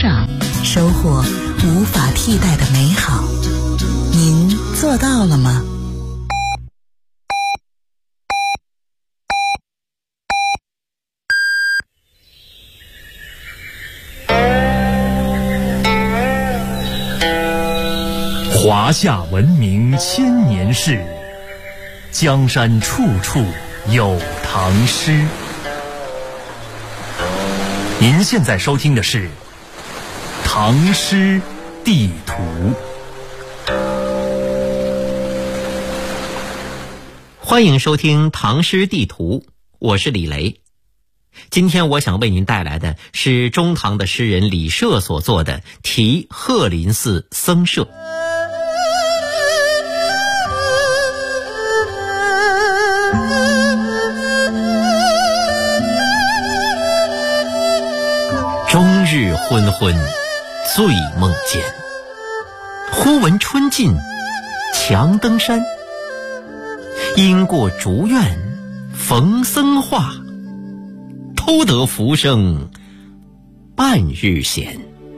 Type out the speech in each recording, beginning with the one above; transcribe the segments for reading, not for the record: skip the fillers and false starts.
长，收获无法替代的美好。您做到了吗？ 华夏文明千年事，江山处处有唐诗。您现在收听的是《唐诗地图》。 欢迎收听《唐诗地图》，我是李雷。今天我想为您带来的是中唐的诗人李涉所作的《题鹤林寺僧舍》。终日昏昏醉梦间，忽闻春尽强登山。因过竹院逢僧话，偷得浮生半日闲。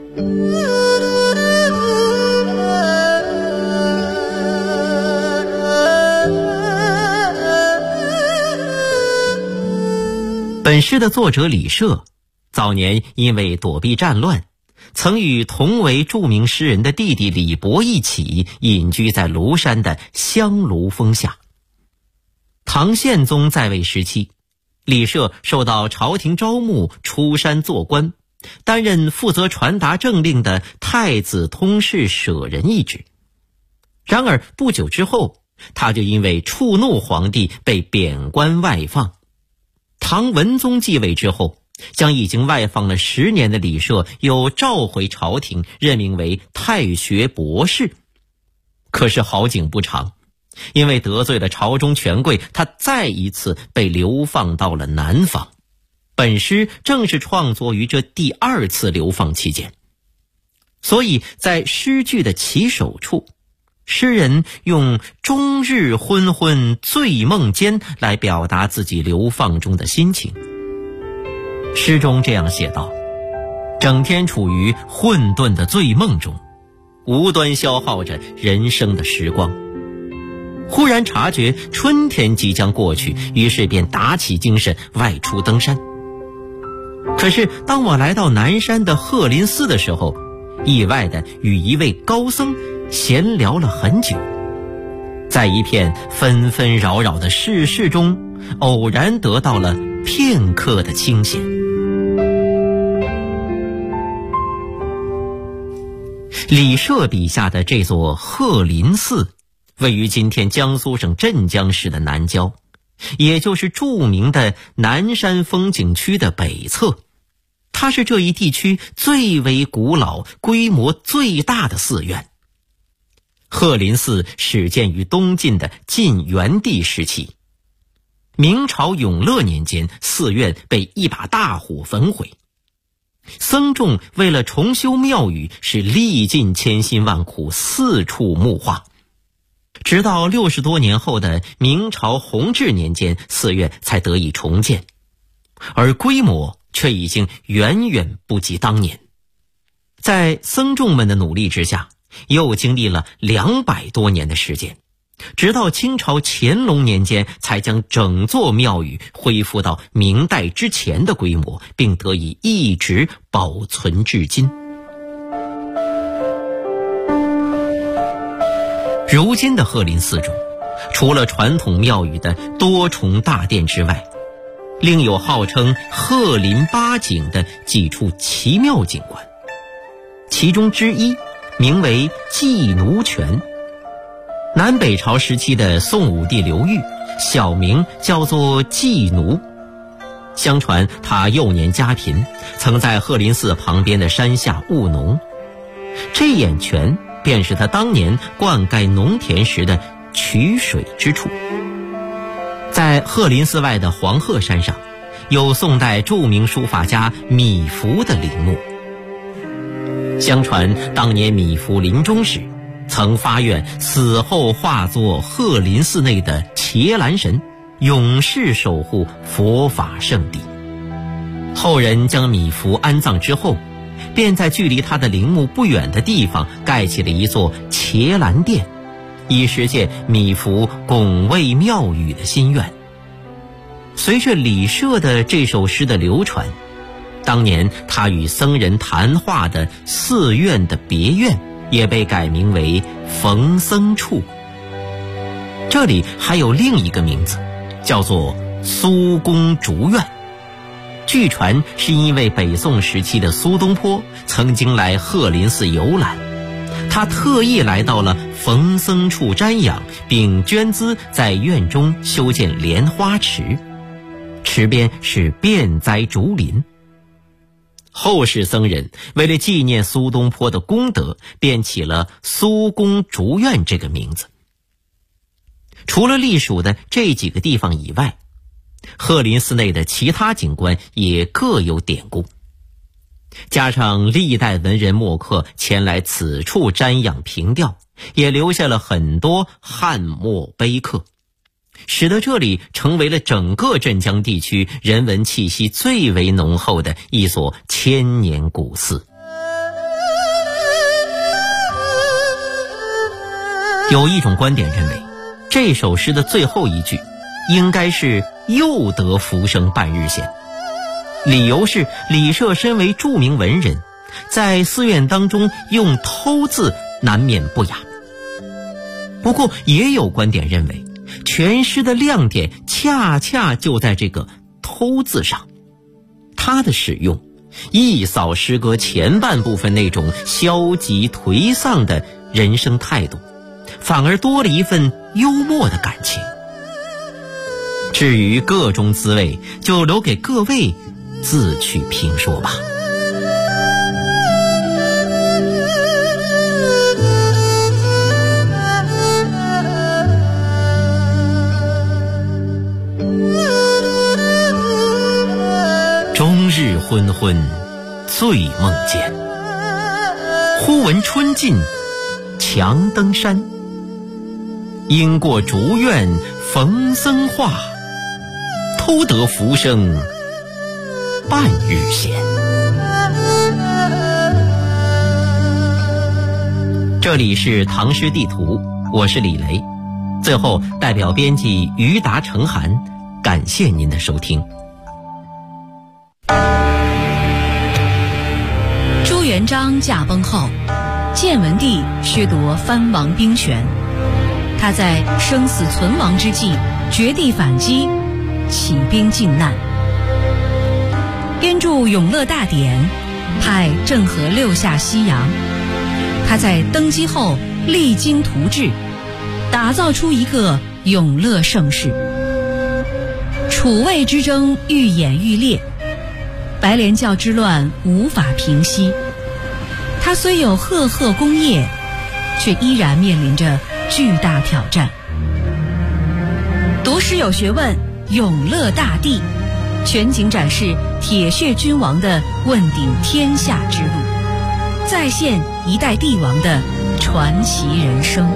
本诗的作者李涉早年因为躲避战乱，曾与同为著名诗人的弟弟李博一起隐居在庐山的香炉峰下。唐宪宗在位时期，李涉受到朝廷招募出山做官，担任负责传达政令的太子通事舍人一职。然而不久之后，他就因为触怒皇帝被贬官外放。唐文宗继位之后，将已经外放了10年的李涉又召回朝廷，任命为太学博士。可是好景不长，因为得罪了朝中权贵，他再一次被流放到了南方。本诗正是创作于这第2次流放期间。所以在诗句的起首处，诗人用终日昏昏醉梦间来表达自己流放中的心情。诗中这样写道：整天处于混沌的醉梦中，无端消耗着人生的时光。忽然察觉春天即将过去，于是便打起精神外出登山。可是当我来到南山的鹤林寺的时候，意外地与一位高僧闲聊了很久。在一片纷纷扰扰的世事中，偶然得到了片刻的清闲。李涉笔下的这座鹤林寺位于今天江苏省镇江市的南郊，也就是著名的南山风景区的北侧。它是这一地区最为古老、规模最大的寺院。鹤林寺始建于东晋的晋元帝时期。明朝永乐年间，寺院被一把大火焚毁。僧众为了重修庙宇，是历尽千辛万苦，四处募化。直到60多年后的明朝弘治年间，寺院才得以重建，而规模却已经远远不及当年。在僧众们的努力之下，又经历了200多年的时间，直到清朝乾隆年间才将整座庙宇恢复到明代之前的规模，并得以一直保存至今。如今的鹤林寺中，除了传统庙宇的多重大殿之外，另有号称鹤林8景的几处奇妙景观，其中之一名为寄奴泉。南北朝时期的宋武帝刘裕，小名叫做寄奴。相传他幼年家贫，曾在鹤林寺旁边的山下务农，这眼泉便是他当年灌溉农田时的取水之处。在鹤林寺外的黄鹤山上，有宋代著名书法家米芾的陵墓。相传当年米芾临终时，曾发愿死后化作鹤林寺内的伽蓝神，永世守护佛法圣地。后人将米芾安葬之后， 便在距离他的陵墓不远的地方盖起了一座伽蓝殿，以实现米芾拱卫庙宇的心愿。随着李涉的这首诗的流传，当年他与僧人谈话的寺院的别院也被改名为冯僧处。这里还有另一个名字，叫做苏公竹院。据传是因为北宋时期的苏东坡曾经来鹤林寺游览，他特意来到了冯僧处瞻仰，并捐资在院中修建莲花池，池边是遍栽竹林。后世僧人为了纪念苏东坡的功德，便起了苏公竹院这个名字。除了隶属的这几个地方以外，鹤林寺内的其他景观也各有典故，加上历代文人墨客前来此处瞻仰凭吊，也留下了很多汉墨碑刻，使得这里成为了整个镇江地区人文气息最为浓厚的一所千年古寺。有一种观点认为，这首诗的最后一句应该是又得浮生半日闲，理由是李涉身为著名文人，在寺院当中用偷字难免不雅。不过也有观点认为，全诗的亮点恰恰就在这个偷字上，它的使用一扫诗歌前半部分那种消极颓丧的人生态度，反而多了一份幽默的感情。至于各种滋味，就留给各位自去评说吧。终日昏昏醉梦间，忽闻春尽强登山。因过竹院逢僧话，偷得浮生半日闲。这里是唐诗地图，我是李雷。最后代表编辑于达成涵，感谢您的收听。 朱元璋驾崩后，建文帝削夺藩王兵权，他在生死存亡之际绝地反击，起兵靖难，编著《永乐大典》，派郑和六下西洋。他在登基后励精图治，打造出一个永乐盛世。楚魏之争愈演愈烈，白莲教之乱无法平息。他虽有赫赫功业，却依然面临着巨大挑战。读诗有学问，永乐大帝全景展示铁血君王的问鼎天下之路，再现一代帝王的传奇人生。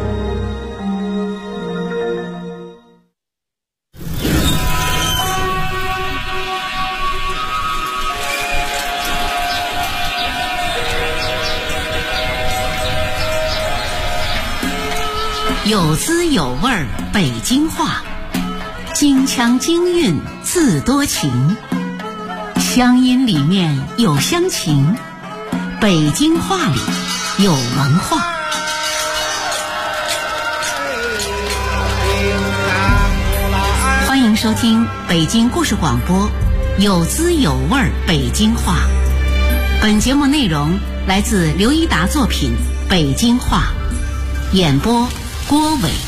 有滋有味儿北京话，京腔京韵字多情，乡音里面有乡情，北京话里有文化。欢迎收听北京故事广播，有滋有味儿北京话。本节目内容来自刘一达作品《北京话》，演播郭伟。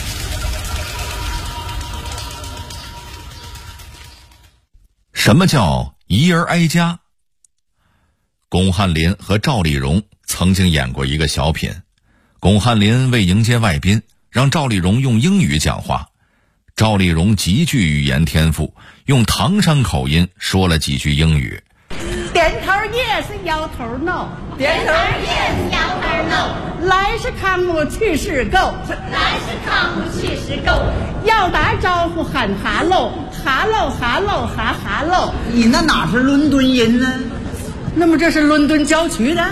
什么叫一人挨家？巩汉林和赵丽蓉曾经演过一个小品，巩汉林为迎接外宾，让赵丽蓉用英语讲话。赵丽蓉极具语言天赋，用唐山口音说了几句英语。 点头 yes， 摇头 no， 点头 yes， 摇头 no， 来是康姆，去是 go， 来是康姆，去是 go， 要打招呼喊哈喽，哈喽哈喽哈哈喽。 你那哪是伦敦音呢？ 那么这是伦敦郊区的？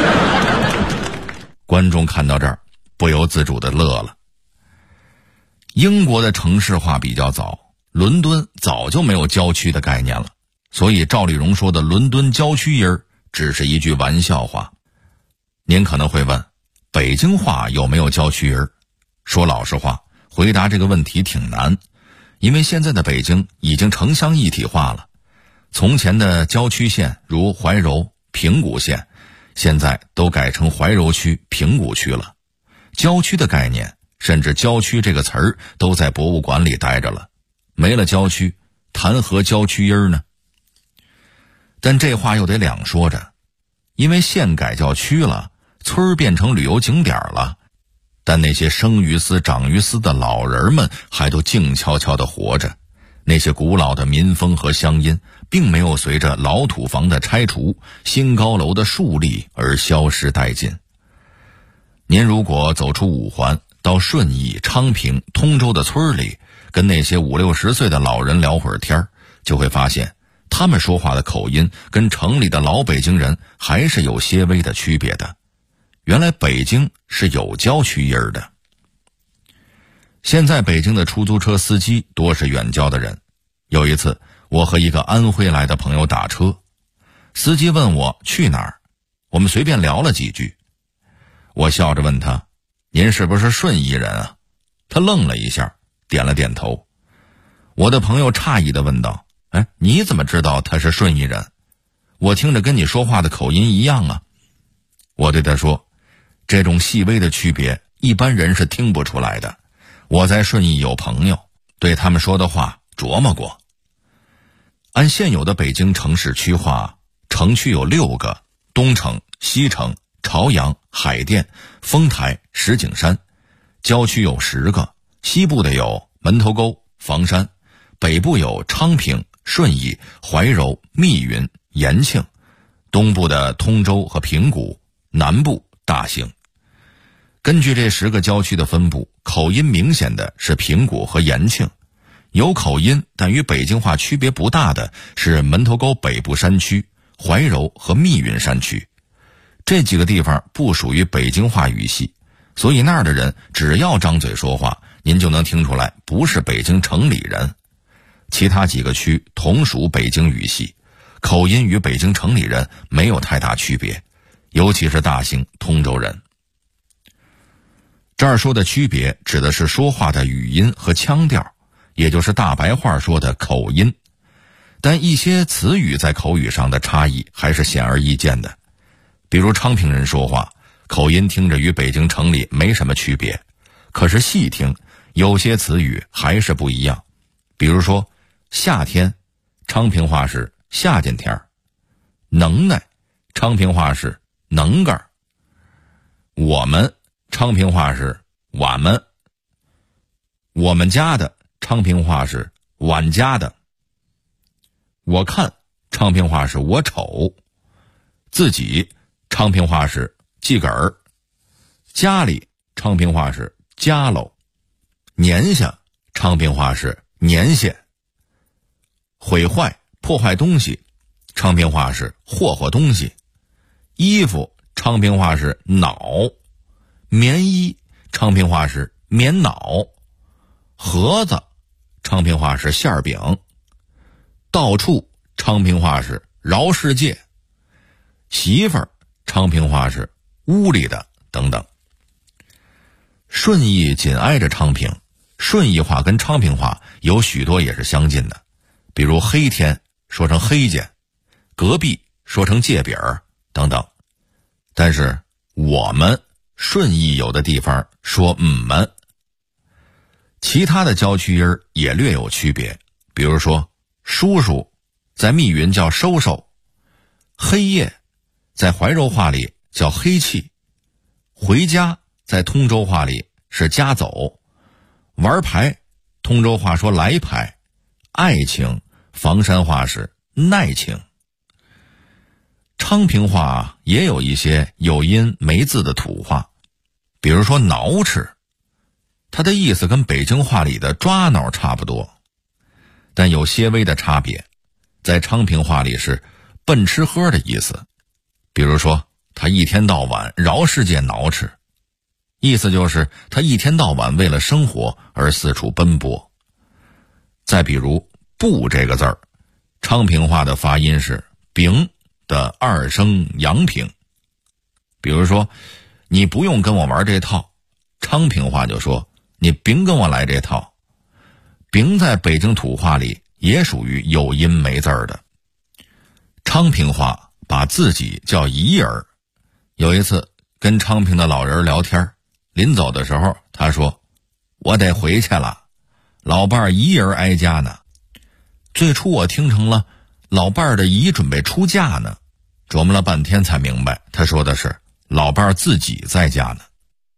观众看到这儿不由自主地乐了。英国的城市化比较早，伦敦早就没有郊区的概念了，所以赵丽蓉说的伦敦郊区音儿只是一句玩笑话。您可能会问，北京话有没有郊区音儿？说老实话，回答这个问题挺难，因为现在的北京已经城乡一体化了。从前的郊区县如怀柔、平谷县，现在都改成怀柔区、平谷区了。郊区的概念，甚至郊区这个词儿都在博物馆里待着了。没了郊区，谈何郊区音儿呢？但这话又得两说着，因为县改叫区了，村儿变成旅游景点了，但那些生于斯长于斯的老人们还都静悄悄地活着。那些古老的民风和乡音并没有随着老土房的拆除、新高楼的树立而消失殆尽。您如果走出五环，到顺义、昌平、通州的村里，跟那些50、60岁的老人聊会儿天，就会发现他们说话的口音跟城里的老北京人还是有些微的区别的。原来北京是有郊区音儿的。现在北京的出租车司机多是远郊的人。有一次，我和一个安徽来的朋友打车，司机问我去哪儿，我们随便聊了几句。我笑着问他，您是不是顺义人啊？他愣了一下，点了点头。我的朋友诧异地问道，你怎么知道他是顺义人？我听着跟你说话的口音一样啊。我对他说，这种细微的区别一般人是听不出来的。我在顺义有朋友，对他们说的话琢磨过。按现有的北京城市区划，城区有6个：东城、西城、朝阳、海淀、丰台、石景山；郊区有10个，西部的有门头沟、房山；北部有昌平、顺义、怀柔、密云、延庆；东部的通州和平谷；南部大兴。根据这10个郊区的分布，口音明显的是平谷和延庆，有口音但与北京话区别不大的是门头沟北部山区、怀柔和密云山区。这几个地方不属于北京话语系，所以那儿的人只要张嘴说话，您就能听出来不是北京城里人。其他几个区同属北京语系，口音与北京城里人没有太大区别，尤其是大兴、通州人。这儿说的区别指的是说话的语音和腔调，也就是大白话说的口音。但一些词语在口语上的差异还是显而易见的。比如昌平人说话，口音听着与北京城里没什么区别，可是细听，有些词语还是不一样。比如说夏天，昌平话是夏见天儿；能耐，昌平话是能干儿；我们，昌平话是俺们；我们家的，昌平话是俺家的；我看，昌平话是我瞅；自己，昌平话是自个儿；家里，昌平话是家喽；年下，昌平话是年下；毁坏、破坏东西，昌平话是霍霍东西；衣服，昌平话是恼；棉衣，昌平话是棉恼；盒子，昌平话是馅儿饼；到处，昌平话是饶世界；媳妇儿，昌平话是屋里的，等等。顺义紧挨着昌平，顺义话跟昌平话有许多也是相近的，比如黑天说成黑见，隔壁说成界饼儿等等。但是我们顺义有的地方说们。其他的郊区音儿也略有区别，比如说叔叔在密云叫收收，黑夜在怀柔话里叫黑气，回家在通州话里是家走，玩牌通州话说来牌，爱情房山话是耐情。昌平话也有一些有音没字的土话，比如说挠饬，它的意思跟北京话里的抓挠差不多，但有些微的差别。在昌平话里是笨吃喝的意思。比如说他一天到晚饶世界挠吃，意思就是他一天到晚为了生活而四处奔波。再比如不这个字儿，昌平话的发音是丙的二声阳平。比如说你不用跟我玩这套，昌平话就说你别跟我来这套。丙在北京土话里也属于有音没字儿的。昌平话把自己叫姨儿。有一次跟昌平的老人聊天，临走的时候他说，我得回去了，老伴儿姨儿挨家呢。最初我听成了老伴儿的姨准备出嫁呢，琢磨了半天才明白他说的是老伴儿自己在家呢。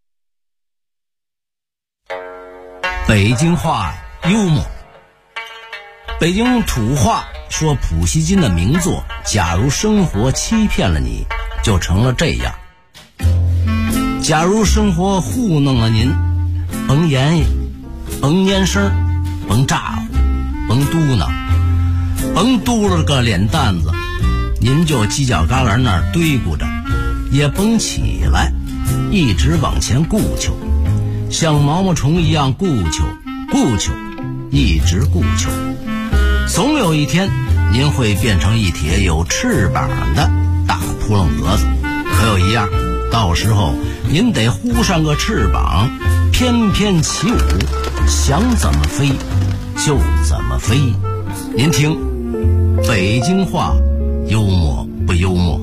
北京话幽默。北京土话说普希金的名作假如生活欺骗了你，就成了这样。假如生活糊弄了您，甭言语，甭蔫声，甭咋呼，甭嘟囔，甭嘟了个脸蛋子，您就犄角旮旯那儿堆咕着，也甭起来，一直往前顾求，像毛毛虫一样顾求，一直顾求。总有一天您会变成一帖有翅膀的大扑棱蛾子，可有一样，到时候您得呼上个翅膀，翩翩起舞，想怎么飞就怎么飞。您听北京话幽默不幽默？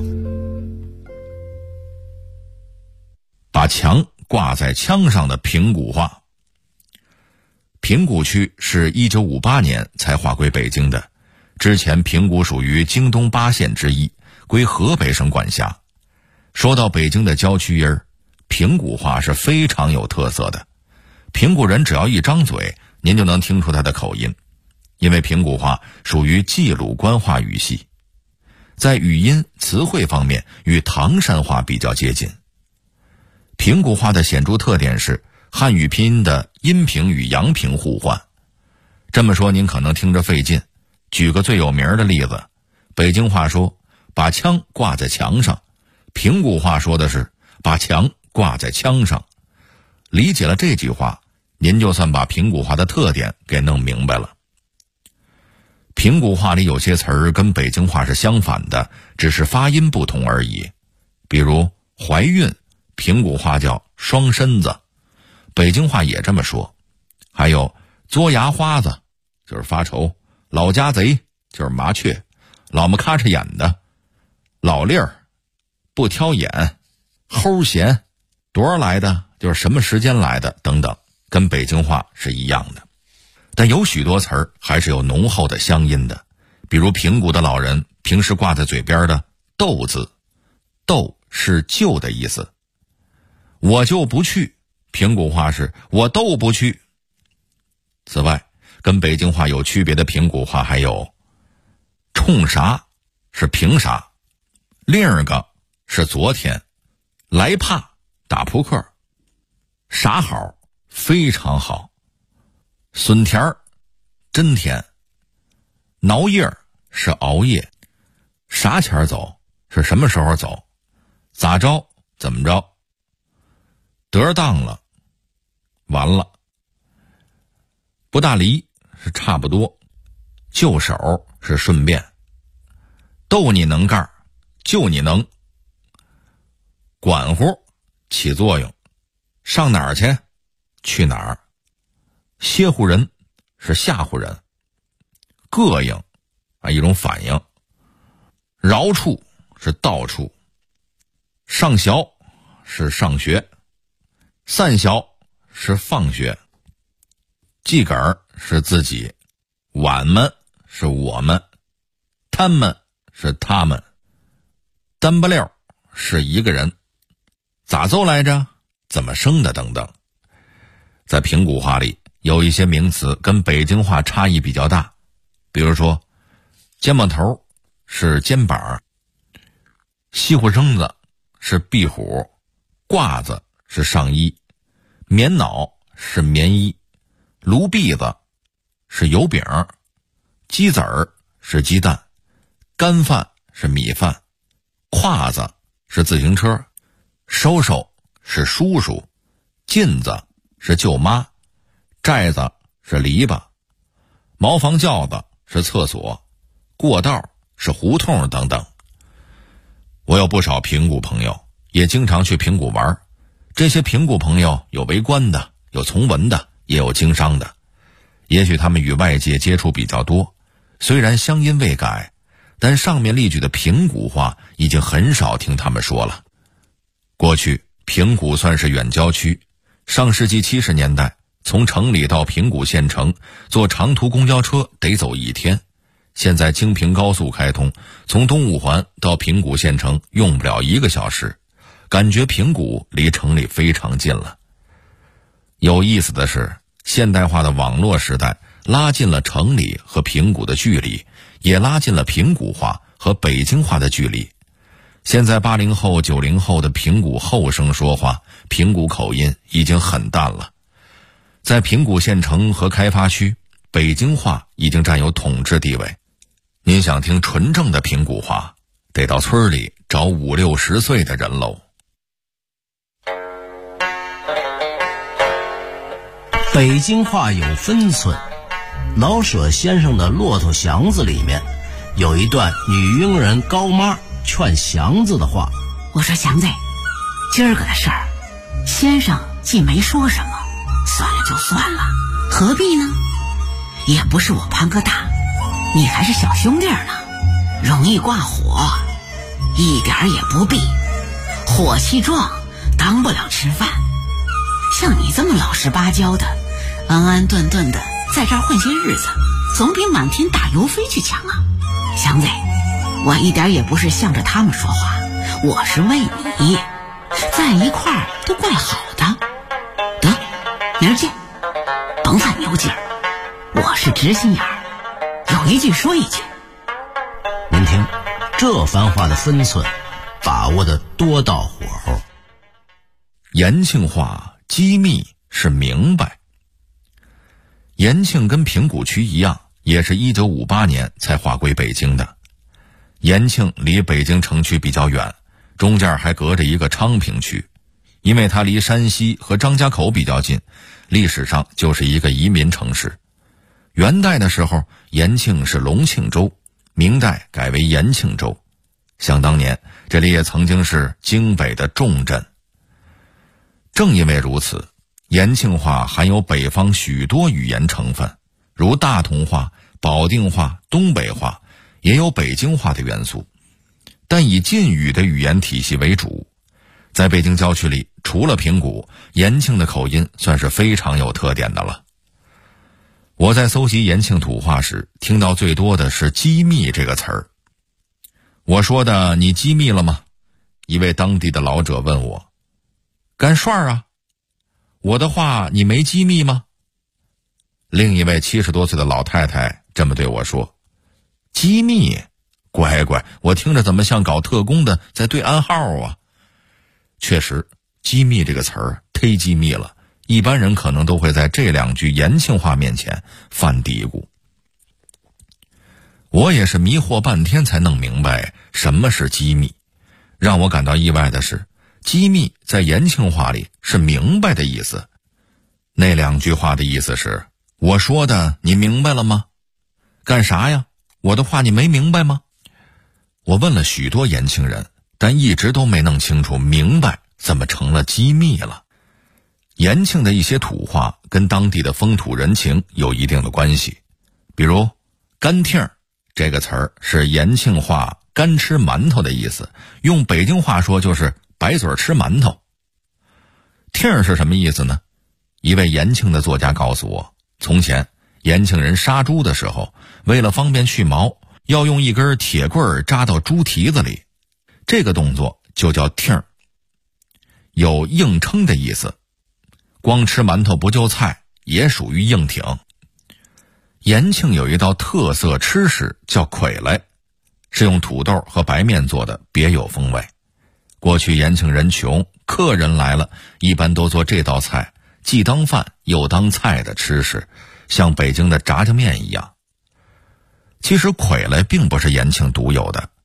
把墙挂在枪上的平谷话。平谷区是1958年才划归北京的，之前平谷属于京东8县之一，归河北省管辖。说到北京的郊区音儿，平谷话是非常有特色的。平谷人只要一张嘴，您就能听出他的口音，因为平谷话属于冀鲁官话语系，在语音词汇方面与唐山话比较接近。平谷话的显著特点是汉语拼音的阴平与阳平互换。这么说您可能听着费劲，举个最有名的例子，北京话说把枪挂在墙上，平谷话说的是把墙挂在枪上。理解了这句话，您就算把平谷话的特点给弄明白了。平谷话里有些词儿跟北京话是相反的，只是发音不同而已。比如怀孕，平谷话叫双身子，北京话也这么说。还有嘬牙花子就是发愁，老家贼就是麻雀，老么咔嚓眼的，老粒儿不挑眼，齁闲多少来的就是什么时间来的等等，跟北京话是一样的。但有许多词儿还是有浓厚的乡音的，比如平谷的老人平时挂在嘴边的斗字，斗是就的意思。我就不去，平谷话是我斗不去。此外，跟北京话有区别的平谷话还有冲啥是凭啥，另一个是昨天，来怕打扑克，啥好非常好，损田儿真甜，挠叶儿是熬夜，啥钱走是什么时候走，咋着怎么着，得当了完了，不大离是差不多，就手是顺便，逗你能干就你能，管乎起作用，上哪儿去去哪儿，歇乎人是吓唬人，膈应一种反应，饶处是到处，上学是上学，散学是放学，自个儿是自己，俺们是我们，他们是他们，单不溜是一个人，咋奏来着，怎么生的等等。在平谷话里有一些名词跟北京话差异比较大，比如说肩膀头是肩膀，西湖生子是壁虎，褂子是上衣，棉袄是棉衣，炉篦子是油饼，鸡子儿是鸡蛋，干饭是米饭，胯子是自行车，收收是叔叔，镜子是舅妈，寨子是篱笆，茅房轿子是厕所，过道是胡同等等。我有不少平谷朋友，也经常去平谷玩。这些平谷朋友有为官的，有从文的，也有经商的。也许他们与外界接触比较多，虽然乡音未改，但上面例举的平谷话已经很少听他们说了。过去平谷算是远郊区，上世纪70年代，从城里到平谷县城坐长途公交车得走1天。现在京平高速开通，从东五环到平谷县城用不了1个小时，感觉平谷离城里非常近了。有意思的是，现代化的网络时代拉近了城里和平谷的距离，也拉近了平谷话和北京话的距离。现在80后、90后的平谷后生说话，平谷口音已经很淡了。在平谷县城和开发区，北京话已经占有统治地位。您想听纯正的平谷话，得到村里找50、60岁的人喽。 北京话有分寸，老舍先生的《骆驼祥子》里面有一段女佣人高妈劝祥子的话： 我说祥子，今儿个的事儿，先生既没说什么，算了就算了，何必呢？也不是我潘哥大，你还是小兄弟呢，容易挂火，一点也不必。火气壮，当不了吃饭。像你这么老实巴交的，安安顿顿的在这儿混些日子，总比满天打油飞去强啊！祥子，我一点也不是向着他们说话，我是为你，在一块儿都怪好的。得，明儿见，甭犯牛劲儿，我是直心眼儿，有一句说一句。 您听，这番话的分寸把握的多到火候。 延庆话机密是明白。延庆跟平谷区一样，也是1958年才划归北京的。延庆离北京城区比较远，中间还隔着一个昌平区，因为它离山西和张家口比较近，历史上就是一个移民城市。元代的时候，延庆是隆庆州，明代改为延庆州。想当年，这里也曾经是京北的重镇。正因为如此，延庆话含有北方许多语言成分，如大同话、保定话、东北话，也有北京话的元素，但以晋语的语言体系为主。在北京郊区里，除了平谷，延庆的口音算是非常有特点的了。我在搜集延庆土话时，听到最多的是机密这个词儿。我说的你机密了吗？一位当地的老者问我。干涮啊，我的话你没机密吗？另一位70多岁的老太太这么对我说。机密？乖乖，我听着怎么像搞特工的在对暗号啊。确实，机密这个词儿忒机密了，一般人可能都会在这2句延庆话面前犯嘀咕。我也是迷惑半天才弄明白什么是机密。让我感到意外的是，机密在延庆话里是明白的意思。那2句话的意思是，我说的你明白了吗？干啥呀？我的话你没明白吗？我问了许多延庆人，但一直都没弄清楚明白怎么成了机密了。延庆的一些土话跟当地的风土人情有一定的关系，比如干听这个词儿是延庆话干吃馒头的意思，用北京话说就是白嘴吃馒头。听是什么意思呢？一位延庆的作家告诉我，从前延庆人杀猪的时候，为了方便去毛，要用一根铁棍扎到猪蹄子里，这个动作就叫听，有硬撑的意思。光吃馒头不就菜，也属于硬挺。延庆有一道特色吃食叫粿来，是用土豆和白面做的，别有风味。过去延庆人穷，客人来了，一般都做这道菜，既当饭又当菜的吃食，像北京的炸酱面一样。其实粿来并不是延庆独有的，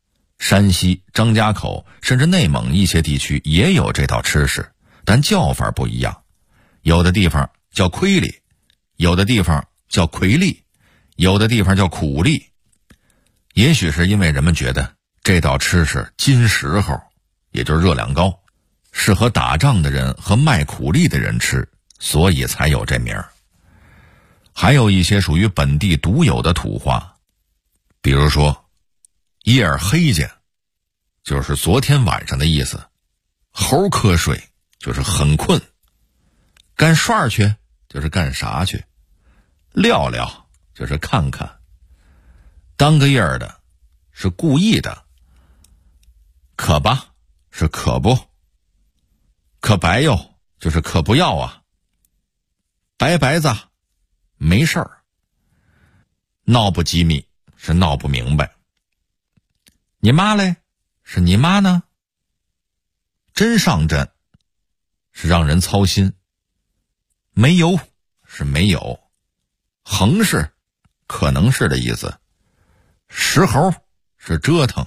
山西、张家口甚至内蒙一些地区也有这道吃食，但叫法不一样。有的地方叫亏里，有的地方叫魁力，有的地方叫苦力。也许是因为人们觉得这道吃食金时候，也就是热量高，适合打仗的人和卖苦力的人吃，所以才有这名儿。还有一些属于本地独有的土话，比如说夜儿黑去，就是昨天晚上的意思；猴瞌睡，就是很困；干涮去，就是干啥去；撂撂，就是看看；当个夜儿的，是故意的；可吧，是可不；可白哟，就是可不要啊；白白子，没事儿；闹不机密，是闹不明白；你妈嘞，是你妈呢；真上阵，是让人操心；没油，是没有；横是，可能是的意思；石猴，是折腾；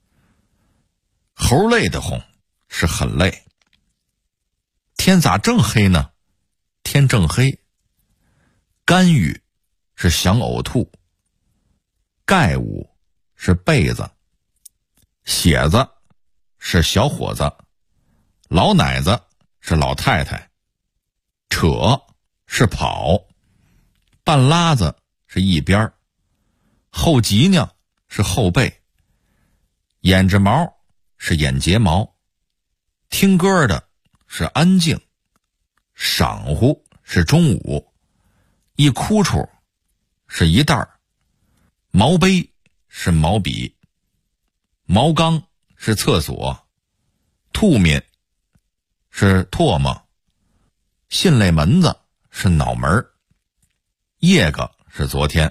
猴累得慌，是很累；天咋正黑呢？天正黑；干预，是想呕吐；盖物，是被子；血子，是小伙子；老奶子，是老太太；扯，是跑；半拉子，是一边；后脊梁，是后背；眼睫毛，是眼睫毛；听歌的，是安静；晌乎，是中午；一哭出，是一袋；毛杯，是毛笔；毛缸，是厕所；吐面，是唾沫；信类门子，是脑门；夜个，是昨天；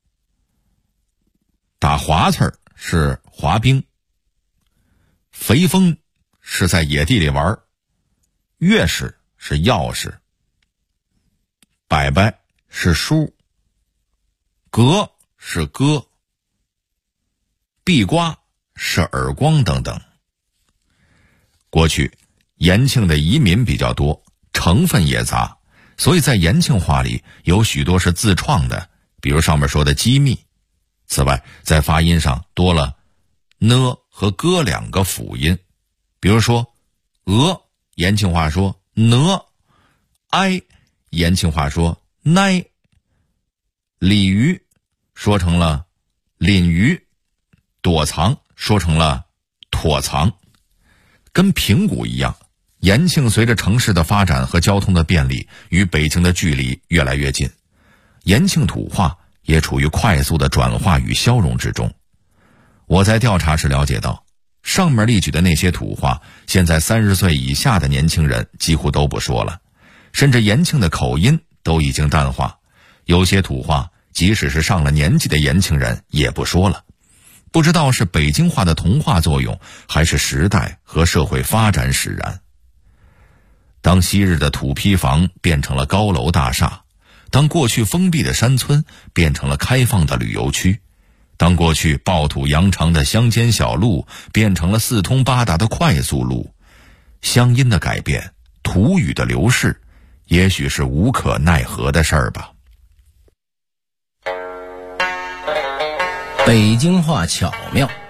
打滑刺儿，是滑冰；肥风，是在野地里玩；钥匙，是钥匙；摆摆，是书；格，是歌；壁瓜，是耳光等等。过去延庆的移民比较多，成分也杂，所以在延庆话里有许多是自创的，比如上面说的机密。此外，在发音上多了呢和哥两个辅音，比如说鹅，延庆话说呢；哀，延庆话说奈；鲤鱼说成了鲤鱼；躲藏说成了妥藏。跟平谷一样，延庆随着城市的发展和交通的便利，与北京的距离越来越近，延庆土话也处于快速的转化与消融之中。我在调查时了解到，上面例举的那些土话，现在30岁以下的年轻人几乎都不说了，甚至延庆的口音都已经淡化，有些土话即使是上了年纪的延庆人也不说了。不知道是北京话的同化作用，还是时代和社会发展使然。当昔日的土坯房变成了高楼大厦，当过去封闭的山村变成了开放的旅游区，当过去暴土扬长的乡间小路变成了四通八达的快速路，乡音的改变，土语的流逝，也许是无可奈何的事儿吧。 北京话巧妙。